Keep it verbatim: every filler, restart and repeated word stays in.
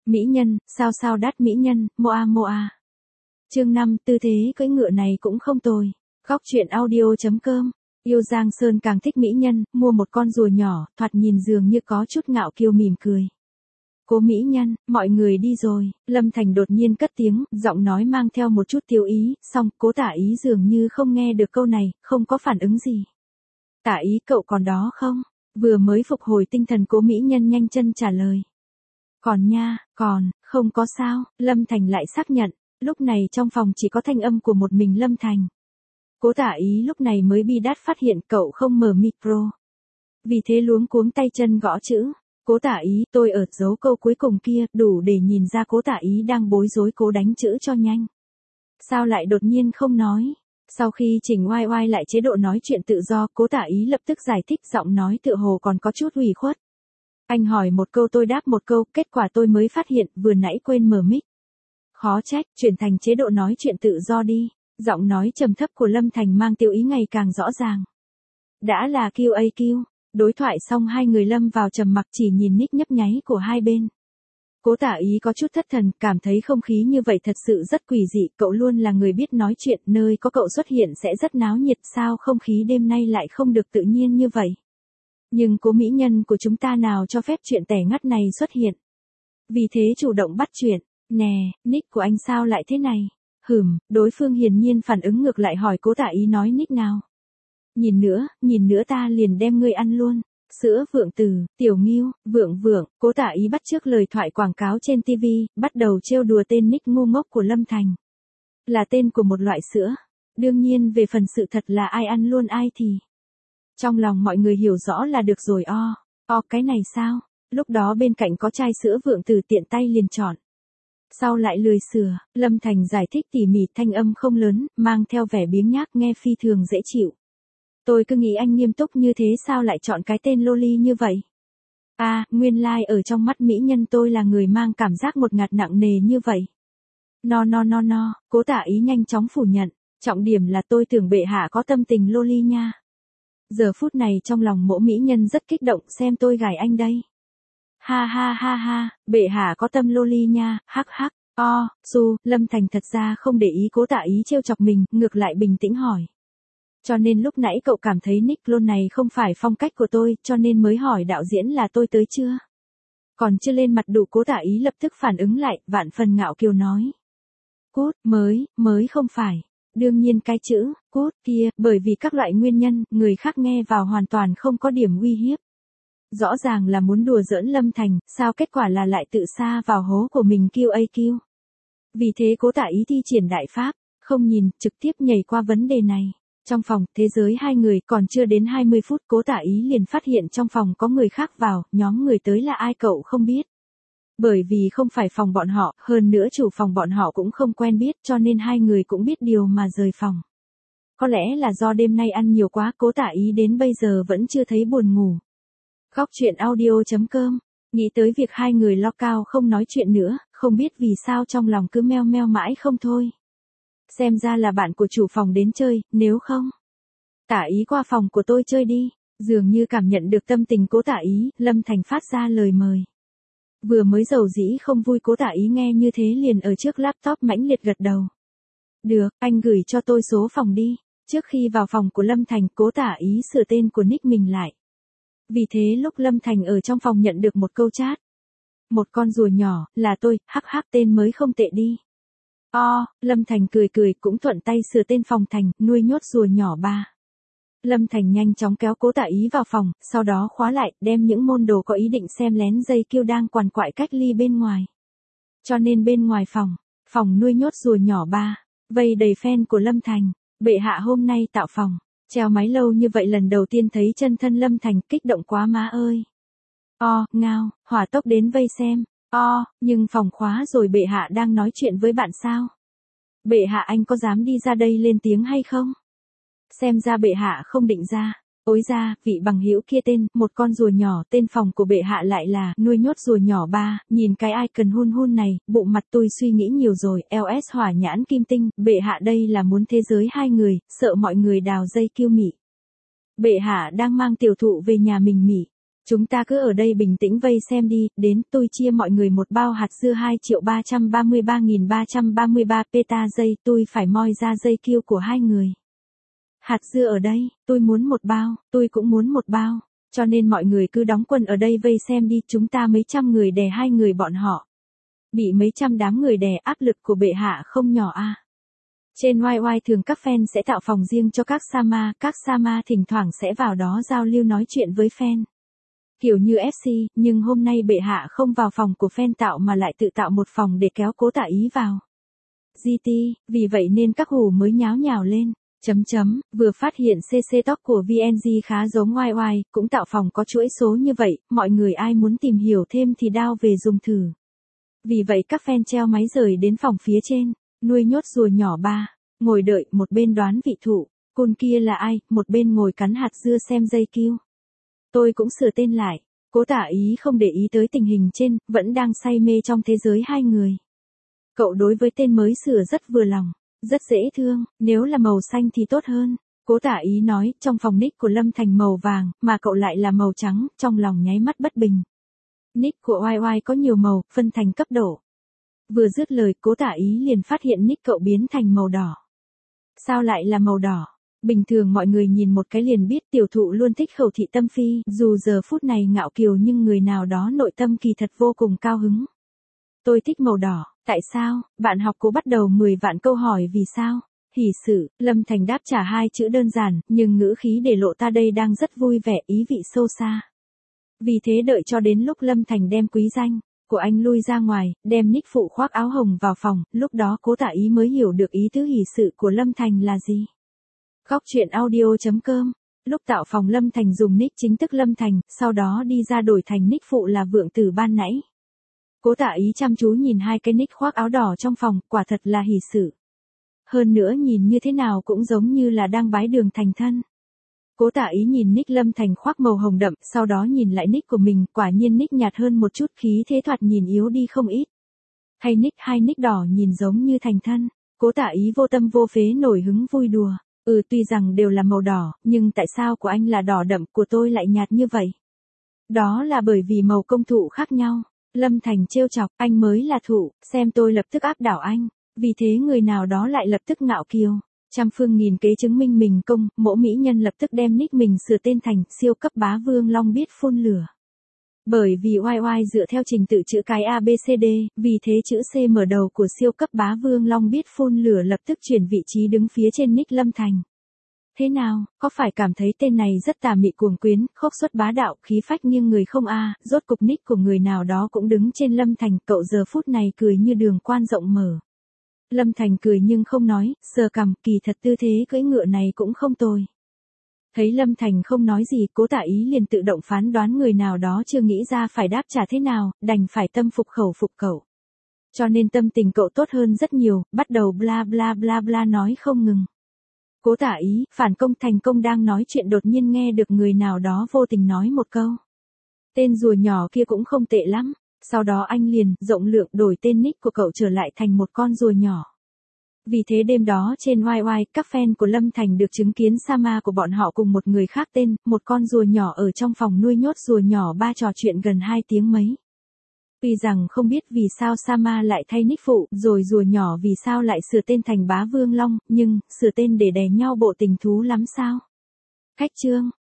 Mỹ nhân, sao sao đắt mỹ nhân, moa moa. Chương năm, tư thế cưỡi ngựa này cũng không tồi. Góc truyện audio.com. Yêu Giang Sơn càng thích mỹ nhân, mua một con rùa nhỏ, thoạt nhìn dường như có chút ngạo kiêu mỉm cười. Cố mỹ nhân, mọi người đi rồi, Lâm Thành đột nhiên cất tiếng, giọng nói mang theo một chút tiêu ý, xong, Cố Tả Ý dường như không nghe được câu này, không có phản ứng gì. Tả Ý cậu còn đó không? Vừa mới phục hồi tinh thần Cố mỹ nhân nhanh chân trả lời. Còn nha, còn, không có sao, Lâm Thành lại xác nhận, lúc này trong phòng chỉ có thanh âm của một mình Lâm Thành. Cố Tả Ý lúc này mới bi đát phát hiện cậu không mở micro. Vì thế luống cuống tay chân gõ chữ. Cố Tả Ý, tôi ở dấu câu cuối cùng kia, đủ để nhìn ra Cố Tả Ý đang bối rối cố đánh chữ cho nhanh. Sao lại đột nhiên không nói? Sau khi chỉnh oai oai lại chế độ nói chuyện tự do, Cố Tả Ý lập tức giải thích, giọng nói tựa hồ còn có chút ủy khuất. Anh hỏi một câu tôi đáp một câu, kết quả tôi mới phát hiện, vừa nãy quên mở mic. Khó trách, chuyển thành chế độ nói chuyện tự do đi. Giọng nói trầm thấp của Lâm Thành mang tiêu ý ngày càng rõ ràng. Đã là Q A Q. Đối thoại xong hai người lâm vào trầm mặc chỉ nhìn nick nhấp nháy của hai bên. Cố Tả Ý có chút thất thần, cảm thấy không khí như vậy thật sự rất quỷ dị, cậu luôn là người biết nói chuyện, nơi có cậu xuất hiện sẽ rất náo nhiệt, sao không khí đêm nay lại không được tự nhiên như vậy. Nhưng Cố mỹ nhân của chúng ta nào cho phép chuyện tẻ ngắt này xuất hiện. Vì thế chủ động bắt chuyện, nè, nick của anh sao lại thế này? Hửm, đối phương hiển nhiên phản ứng ngược lại hỏi Cố Tả Ý nói nick nào. Nhìn nữa, nhìn nữa ta liền đem ngươi ăn luôn. Sữa Vượng Tử, Tiểu Ngưu, Vượng Vượng, Cố Tả Ý bắt chước lời thoại quảng cáo trên ti vi, bắt đầu trêu đùa tên nick ngu ngốc của Lâm Thành. Là tên của một loại sữa. Đương nhiên về phần sự thật là ai ăn luôn ai thì. Trong lòng mọi người hiểu rõ là được rồi o. O cái này sao? Lúc đó bên cạnh có chai sữa Vượng Tử tiện tay liền chọn. Sau lại lười sửa, Lâm Thành giải thích tỉ mỉ, thanh âm không lớn, mang theo vẻ biếng nhác nghe phi thường dễ chịu. Tôi cứ nghĩ anh nghiêm túc như thế sao lại chọn cái tên loli như vậy? À, nguyên lai like ở trong mắt mỹ nhân tôi là người mang cảm giác một ngạt nặng nề như vậy. No no no no, Cố Tả Ý nhanh chóng phủ nhận, trọng điểm là tôi tưởng bệ hạ có tâm tình loli nha. Giờ phút này trong lòng mỗ mỹ nhân rất kích động, xem tôi gài anh đây. Ha ha ha ha, bệ hạ có tâm loli nha, hắc hắc, o, su, Lâm Thành thật ra không để ý Cố Tả Ý trêu chọc mình, ngược lại bình tĩnh hỏi. Cho nên lúc nãy cậu cảm thấy nick clone này không phải phong cách của tôi, cho nên mới hỏi đạo diễn là tôi tới chưa? Còn chưa lên mặt đủ Cố Tả Ý lập tức phản ứng lại, vạn phần ngạo kiều nói. Cút, mới, mới không phải. Đương nhiên cái chữ, cút kia, bởi vì các loại nguyên nhân, người khác nghe vào hoàn toàn không có điểm uy hiếp. Rõ ràng là muốn đùa giỡn Lâm Thành, sao kết quả là lại tự sa vào hố của mình Q A Q. Vì thế Cố Tả Ý thi triển đại pháp, không nhìn, trực tiếp nhảy qua vấn đề này. Trong phòng, thế giới hai người, còn chưa đến hai mươi phút Cố Tả Ý liền phát hiện trong phòng có người khác vào, nhóm người tới là ai cậu không biết. Bởi vì không phải phòng bọn họ, hơn nữa chủ phòng bọn họ cũng không quen biết cho nên hai người cũng biết điều mà rời phòng. Có lẽ là do đêm nay ăn nhiều quá Cố Tả Ý đến bây giờ vẫn chưa thấy buồn ngủ. Góc truyện audio.com, nghĩ tới việc hai người lo cao không nói chuyện nữa, không biết vì sao trong lòng cứ meo meo mãi không thôi. Xem ra là bạn của chủ phòng đến chơi, nếu không. Tả Ý qua phòng của tôi chơi đi, dường như cảm nhận được tâm tình Cố Tả Ý, Lâm Thành phát ra lời mời. Vừa mới giàu dĩ không vui Cố Tả Ý nghe như thế liền ở trước laptop mãnh liệt gật đầu. Được, anh gửi cho tôi số phòng đi. Trước khi vào phòng của Lâm Thành, Cố Tả Ý sửa tên của nick mình lại. Vì thế lúc Lâm Thành ở trong phòng nhận được một câu chat. Một con rùa nhỏ, là tôi, hắc hắc tên mới không tệ đi. O, Lâm Thành cười cười cũng thuận tay sửa tên phòng thành, nuôi nhốt rùa nhỏ ba. Lâm Thành nhanh chóng kéo Cố Tả Ý vào phòng, sau đó khóa lại, đem những môn đồ có ý định xem lén dây kiêu đang quằn quại cách ly bên ngoài. Cho nên bên ngoài phòng, phòng nuôi nhốt rùa nhỏ ba, vây đầy fan của Lâm Thành, bệ hạ hôm nay tạo phòng, treo máy lâu như vậy lần đầu tiên thấy chân thân Lâm Thành, kích động quá má ơi. O, ngao, hỏa tốc đến vây xem. O, nhưng phòng khóa rồi bệ hạ đang nói chuyện với bạn sao? Bệ hạ anh có dám đi ra đây lên tiếng hay không? Xem ra bệ hạ không định ra. Ối ra, vị bằng hữu kia tên, một con rùa nhỏ, tên phòng của bệ hạ lại là, nuôi nhốt rùa nhỏ ba, nhìn cái icon hun hun này, bụng mặt tôi suy nghĩ nhiều rồi, lờ ét hỏa nhãn kim tinh, bệ hạ đây là muốn thế giới hai người, sợ mọi người đào dây kiêu mị. Bệ hạ đang mang tiểu thụ về nhà mình mỉ. Chúng ta cứ ở đây bình tĩnh vây xem đi, đến tôi chia mọi người một bao hạt dưa hai triệu ba trăm ba mươi ba nghìn ba trăm ba mươi ba peta giây, tôi phải moi ra dây kêu của hai người. Hạt dưa ở đây, tôi muốn một bao, tôi cũng muốn một bao, cho nên mọi người cứ đóng quân ở đây vây xem đi, chúng ta mấy trăm người đè hai người bọn họ. Bị mấy trăm đám người đè, áp lực của bệ hạ không nhỏ a. À. Trên Y Y thường các fan sẽ tạo phòng riêng cho các Sama, các Sama thỉnh thoảng sẽ vào đó giao lưu nói chuyện với fan. Kiểu như ép xê, nhưng hôm nay bệ hạ không vào phòng của fan tạo mà lại tự tạo một phòng để kéo Cố Tạ Ý vào. giê tê, vì vậy nên các hù mới nháo nhào lên. Chấm chấm, vừa phát hiện xê xê Talk của vê en giê khá giống Y Y, cũng tạo phòng có chuỗi số như vậy, mọi người ai muốn tìm hiểu thêm thì đao về dùng thử. Vì vậy các fan treo máy rời đến phòng phía trên, nuôi nhốt rùa nhỏ ba, ngồi đợi, một bên đoán vị thủ, côn kia là ai, một bên ngồi cắn hạt dưa xem dây kêu. Tôi cũng sửa tên lại, Cố Tạ Ý không để ý tới tình hình trên, vẫn đang say mê trong thế giới hai người. Cậu đối với tên mới sửa rất vừa lòng, rất dễ thương, nếu là màu xanh thì tốt hơn. Cố Tạ Ý nói, trong phòng nick của Lâm Thành màu vàng, mà cậu lại là màu trắng, trong lòng nháy mắt bất bình. Nick của Y Y có nhiều màu, phân thành cấp độ. Vừa dứt lời, Cố Tạ Ý liền phát hiện nick cậu biến thành màu đỏ. Sao lại là màu đỏ? Bình thường mọi người nhìn một cái liền biết tiểu thụ luôn thích Khẩu Thị Tâm Phi, dù giờ phút này ngạo kiều nhưng người nào đó nội tâm kỳ thật vô cùng cao hứng. Tôi thích màu đỏ, tại sao? Bạn học Cố bắt đầu mười vạn câu hỏi vì sao? Hỉ sự, Lâm Thành đáp trả hai chữ đơn giản, nhưng ngữ khí để lộ ta đây đang rất vui vẻ, ý vị sâu xa. Vì thế đợi cho đến lúc Lâm Thành đem quý danh của anh lui ra ngoài, đem nick phụ khoác áo hồng vào phòng, lúc đó Cố Tạ Ý mới hiểu được ý tứ hỉ sự của Lâm Thành là gì. Góc truyện audio chấm com. Lúc tạo phòng Lâm Thành dùng nick chính thức Lâm Thành, sau đó đi ra đổi thành nick phụ là Vượng Tử ban nãy. Cố Tạ Ý chăm chú nhìn hai cái nick khoác áo đỏ trong phòng, quả thật là hỉ sự. Hơn nữa nhìn như thế nào cũng giống như là đang bái đường thành thân. Cố Tạ Ý nhìn nick Lâm Thành khoác màu hồng đậm, sau đó nhìn lại nick của mình, quả nhiên nick nhạt hơn một chút, khí thế thoạt nhìn yếu đi không ít. Hay nick hai nick đỏ nhìn giống như thành thân. Cố Tạ Ý vô tâm vô phế nổi hứng vui đùa. Ừ, tuy rằng đều là màu đỏ, nhưng tại sao của anh là đỏ đậm, của tôi lại nhạt như vậy? Đó là bởi vì màu công thụ khác nhau. Lâm Thành trêu chọc, anh mới là thụ, xem tôi lập tức áp đảo anh. Vì thế người nào đó lại lập tức ngạo kiều. Trăm phương nghìn kế chứng minh mình công, mỗ mỹ nhân lập tức đem nick mình sửa tên thành siêu cấp bá vương long biết phun lửa. Bởi vì Y Y dựa theo trình tự chữ cái A B C D, vì thế chữ C mở đầu của siêu cấp bá vương long biết phun lửa lập tức chuyển vị trí đứng phía trên nick Lâm Thành. Thế nào, có phải cảm thấy tên này rất tà mị cuồng quyến, khốc xuất bá đạo, khí phách nghiêng người không a? À, rốt cục nick của người nào đó cũng đứng trên Lâm Thành, cậu giờ phút này cười như đường quan rộng mở. Lâm Thành cười nhưng không nói, sờ cằm, kỳ thật tư thế cưỡi ngựa này cũng không tồi. Thấy Lâm Thành không nói gì, Cố Tạ Ý liền tự động phán đoán người nào đó chưa nghĩ ra phải đáp trả thế nào, đành phải tâm phục khẩu phục cậu. Cho nên tâm tình cậu tốt hơn rất nhiều, bắt đầu bla bla bla bla nói không ngừng. Cố Tạ Ý, phản công thành công đang nói chuyện đột nhiên nghe được người nào đó vô tình nói một câu. Tên rùa nhỏ kia cũng không tệ lắm. Sau đó anh liền, rộng lượng đổi tên nick của cậu trở lại thành một con rùa nhỏ. Vì thế đêm đó trên Y Y, các fan của Lâm Thành được chứng kiến Sama của bọn họ cùng một người khác tên, một con rùa nhỏ ở trong phòng nuôi nhốt rùa nhỏ ba trò chuyện gần hai tiếng mấy. Tuy rằng không biết vì sao Sama lại thay nick phụ, rồi rùa nhỏ vì sao lại sửa tên thành Bá Vương Long, nhưng, sửa tên để đè nhau bộ tình thú lắm sao? Khách chương.